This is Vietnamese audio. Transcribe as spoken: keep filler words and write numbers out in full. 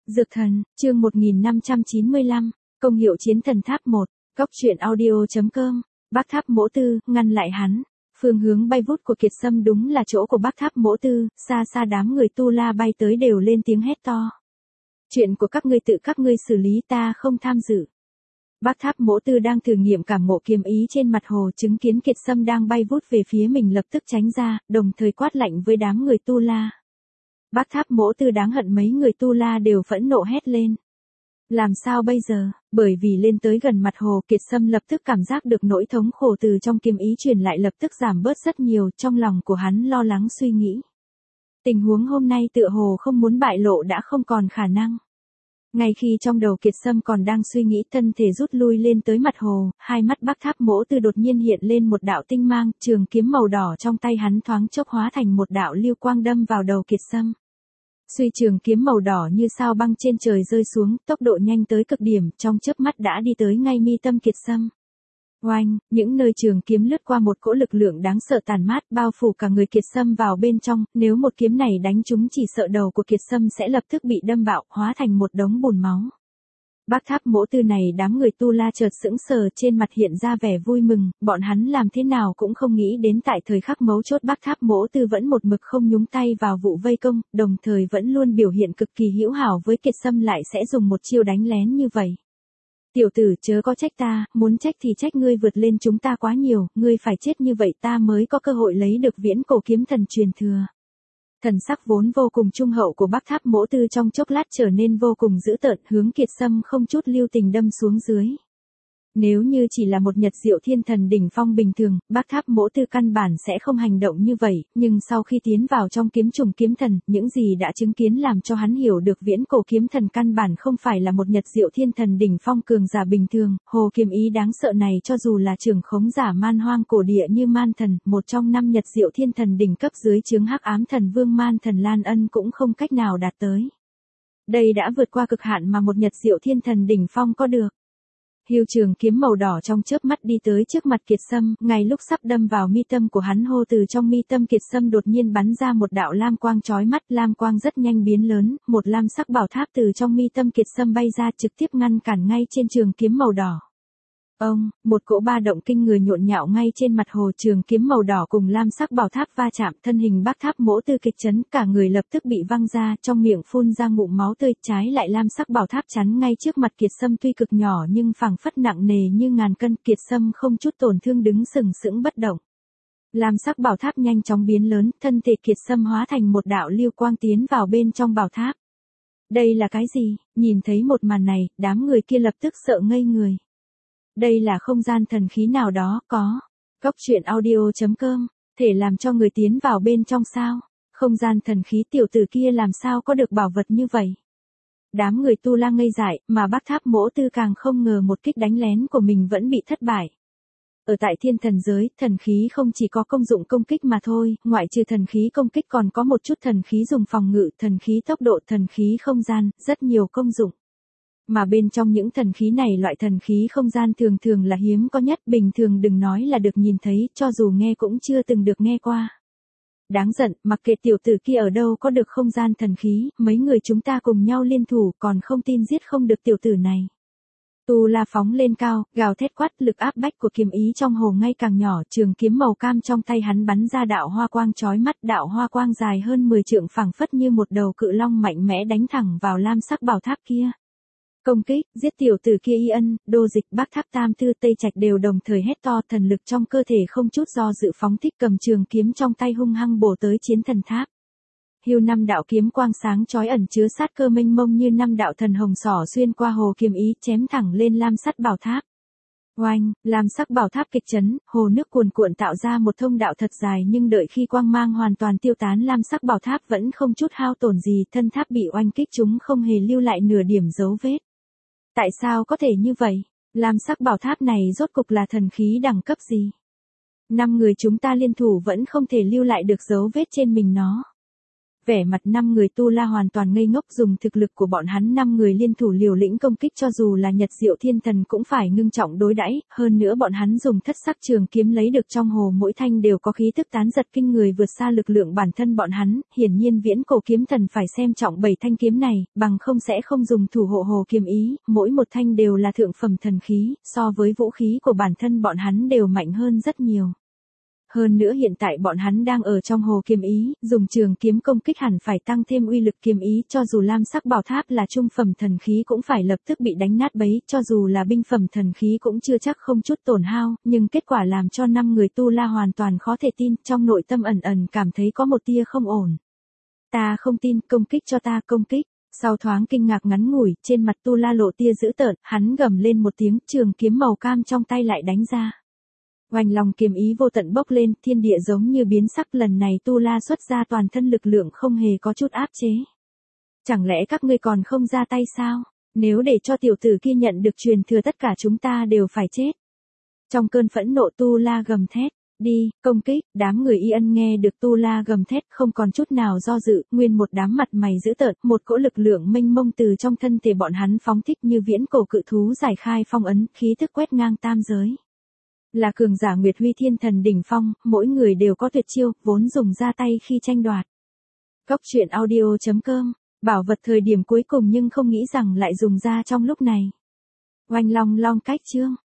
Dược thần, chương một nghìn năm trăm chín mươi lăm, công hiệu chiến thần tháp một, góc truyện audio.com, Bác Tháp Mỗ Tư, ngăn lại hắn. Phương hướng bay vút của Kiệt Sâm đúng là chỗ của Bác Tháp Mỗ Tư, xa xa đám người Tu La bay tới đều lên tiếng hét to. Chuyện của các ngươi tự các ngươi xử lý, ta không tham dự. Bác Tháp Mỗ Tư đang thử nghiệm cảm ngộ kiếm ý trên mặt hồ, chứng kiến Kiệt Sâm đang bay vút về phía mình lập tức tránh ra, đồng thời quát lạnh với đám người Tu La. Bác Tháp Mỗ Tư đáng hận mấy người Tu La đều phẫn nộ hét lên. Làm sao bây giờ? Bởi vì lên tới gần mặt hồ, Kiệt Sâm lập tức cảm giác được nỗi thống khổ từ trong kiếm ý truyền lại lập tức giảm bớt rất nhiều, trong lòng của hắn lo lắng suy nghĩ. Tình huống hôm nay tựa hồ không muốn bại lộ đã không còn khả năng. Ngay khi trong đầu Kiệt Sâm còn đang suy nghĩ, thân thể rút lui lên tới mặt hồ, hai mắt Bác Tháp Mỗ Tư đột nhiên hiện lên một đạo tinh mang, trường kiếm màu đỏ trong tay hắn thoáng chốc hóa thành một đạo lưu quang đâm vào đầu Kiệt Sâm. Suy trường kiếm màu đỏ như sao băng trên trời rơi xuống, tốc độ nhanh tới cực điểm, trong chớp mắt đã đi tới ngay mi tâm Kiệt Sâm. Oanh, những nơi trường kiếm lướt qua một cỗ lực lượng đáng sợ tàn mát, bao phủ cả người Kiệt Sâm vào bên trong, nếu một kiếm này đánh trúng chỉ sợ đầu của Kiệt Sâm sẽ lập tức bị đâm bạo, hóa thành một đống bùn máu. Bác Tháp Mỗ Tư này đám người Tu La chợt sững sờ, trên mặt hiện ra vẻ vui mừng, bọn hắn làm thế nào cũng không nghĩ đến tại thời khắc mấu chốt Bác Tháp Mỗ Tư vẫn một mực không nhúng tay vào vụ vây công, đồng thời vẫn luôn biểu hiện cực kỳ hữu hảo với Kiệt Sâm lại sẽ dùng một chiêu đánh lén như vậy. Tiểu tử chớ có trách ta, muốn trách thì trách ngươi vượt lên chúng ta quá nhiều, ngươi phải chết như vậy ta mới có cơ hội lấy được viễn cổ kiếm thần truyền thừa. Thần sắc vốn vô cùng trung hậu của Bác Tháp Mỗ Tư trong chốc lát trở nên vô cùng dữ tợn, hướng Kiệt Sâm không chút lưu tình đâm xuống dưới. Nếu như chỉ là một Nhật Diệu Thiên Thần đỉnh phong bình thường, Bác Tháp Mỗ Tư căn bản sẽ không hành động như vậy, nhưng sau khi tiến vào trong kiếm trùng kiếm thần, những gì đã chứng kiến làm cho hắn hiểu được viễn cổ kiếm thần căn bản không phải là một Nhật Diệu Thiên Thần đỉnh phong cường giả bình thường, hồ kiếm ý đáng sợ này cho dù là trưởng khống giả man hoang cổ địa như Man Thần, một trong năm Nhật Diệu Thiên Thần đỉnh cấp dưới chướng Hắc Ám Thần Vương Man Thần Lan Ân cũng không cách nào đạt tới. Đây đã vượt qua cực hạn mà một Nhật Diệu Thiên Thần đỉnh phong có được. Hưu trường kiếm màu đỏ trong chớp mắt đi tới trước mặt Kiệt Sâm, ngay lúc sắp đâm vào mi tâm của hắn hô từ trong mi tâm Kiệt Sâm đột nhiên bắn ra một đạo lam quang chói mắt, lam quang rất nhanh biến lớn, một lam sắc bảo tháp từ trong mi tâm Kiệt Sâm bay ra trực tiếp ngăn cản ngay trên trường kiếm màu đỏ. Ông, một cỗ ba động kinh người nhộn nhạo ngay trên mặt hồ, trường kiếm màu đỏ cùng lam sắc bảo tháp va chạm, thân hình Bác Tháp Mỗ Tư kịch chấn, cả người lập tức bị văng ra, trong miệng phun ra ngụm máu tươi, trái lại lam sắc bảo tháp chắn ngay trước mặt Kiệt Sâm tuy cực nhỏ nhưng phảng phất nặng nề như ngàn cân, Kiệt Sâm không chút tổn thương đứng sừng sững bất động. Lam sắc bảo tháp nhanh chóng biến lớn, thân thể Kiệt Sâm hóa thành một đạo lưu quang tiến vào bên trong bảo tháp. Đây là cái gì? Nhìn thấy một màn này, đám người kia lập tức sợ ngây người. Đây là không gian thần khí nào đó, có. Góc truyện audio.com, thể làm cho người tiến vào bên trong sao? Không gian thần khí tiểu tử kia làm sao có được bảo vật như vậy? Đám người Tu La ngây dại, mà Bác Tháp Mỗ Tư càng không ngờ một kích đánh lén của mình vẫn bị thất bại. Ở tại thiên thần giới, thần khí không chỉ có công dụng công kích mà thôi, ngoại trừ thần khí công kích còn có một chút thần khí dùng phòng ngự, thần khí tốc độ, thần khí không gian, rất nhiều công dụng. Mà bên trong những thần khí này loại thần khí không gian thường thường là hiếm có nhất, bình thường đừng nói là được nhìn thấy, cho dù nghe cũng chưa từng được nghe qua. Đáng giận, mặc kệ tiểu tử kia ở đâu có được không gian thần khí, mấy người chúng ta cùng nhau liên thủ còn không tin giết không được tiểu tử này. Tu La phóng lên cao, gào thét quát, lực áp bách của kiếm ý trong hồ ngay càng nhỏ, trường kiếm màu cam trong tay hắn bắn ra đạo hoa quang chói mắt, đạo hoa quang dài hơn mười trượng phảng phất như một đầu cự long mạnh mẽ đánh thẳng vào lam sắc bảo tháp kia. Công kích, giết tiểu tử kia. Y Ân, Đô Dịch, Bác Tháp Tam Thư, Tây Trạch đều đồng thời hét to, thần lực trong cơ thể không chút do dự phóng thích, cầm trường kiếm trong tay hung hăng bổ tới chiến thần tháp. Hưu năm đạo kiếm quang sáng chói ẩn chứa sát cơ mênh mông như năm đạo thần hồng xỏ xuyên qua hồ kiếm ý, chém thẳng lên lam sắt bảo tháp. Oanh, lam sắc bảo tháp kịch chấn, hồ nước cuồn cuộn tạo ra một thông đạo thật dài, nhưng đợi khi quang mang hoàn toàn tiêu tán, lam sắc bảo tháp vẫn không chút hao tổn gì, thân tháp bị oanh kích chúng không hề lưu lại nửa điểm dấu vết. Tại sao có thể như vậy? Lam sắc bảo tháp này rốt cục là thần khí đẳng cấp gì? Năm người chúng ta liên thủ vẫn không thể lưu lại được dấu vết trên mình nó. Vẻ mặt năm người Tu La hoàn toàn ngây ngốc, dùng thực lực của bọn hắn năm người liên thủ liều lĩnh công kích cho dù là Nhật Diệu Thiên Thần cũng phải ngưng trọng đối đãi, hơn nữa bọn hắn dùng thất sắc trường kiếm lấy được trong hồ mỗi thanh đều có khí tức tán giật kinh người vượt xa lực lượng bản thân bọn hắn, hiển nhiên Viễn Cổ Kiếm Thần phải xem trọng bảy thanh kiếm này, bằng không sẽ không dùng thủ hộ hồ kiếm ý, mỗi một thanh đều là thượng phẩm thần khí, so với vũ khí của bản thân bọn hắn đều mạnh hơn rất nhiều. Hơn nữa hiện tại bọn hắn đang ở trong hồ kiếm ý, dùng trường kiếm công kích hẳn phải tăng thêm uy lực kiếm ý, cho dù lam sắc bảo tháp là trung phẩm thần khí cũng phải lập tức bị đánh nát bấy, cho dù là binh phẩm thần khí cũng chưa chắc không chút tổn hao, nhưng kết quả làm cho năm người Tu La hoàn toàn khó thể tin, trong nội tâm ẩn ẩn cảm thấy có một tia không ổn. Ta không tin, công kích cho ta, công kích. Sau thoáng kinh ngạc ngắn ngủi, trên mặt Tu La lộ tia dữ tợn, hắn gầm lên một tiếng, trường kiếm màu cam trong tay lại đánh ra. Oanh lòng kiếm ý vô tận bốc lên, thiên địa giống như biến sắc, lần này Tu La xuất ra toàn thân lực lượng không hề có chút áp chế. Chẳng lẽ các ngươi còn không ra tay sao? Nếu để cho tiểu tử kia nhận được truyền thừa tất cả chúng ta đều phải chết. Trong cơn phẫn nộ Tu La gầm thét, đi, công kích, đám người Y Ân nghe được Tu La gầm thét không còn chút nào do dự, nguyên một đám mặt mày dữ tợn, một cỗ lực lượng mênh mông từ trong thân thể bọn hắn phóng thích như viễn cổ cự thú giải khai phong ấn, khí thức quét ngang tam giới. Là cường giả Nguyệt Huy Thiên Thần đỉnh phong, mỗi người đều có tuyệt chiêu, vốn dùng ra tay khi tranh đoạt. Cốc truyện audio chấm com, bảo vật thời điểm cuối cùng nhưng không nghĩ rằng lại dùng ra trong lúc này. Oanh long long cách chương.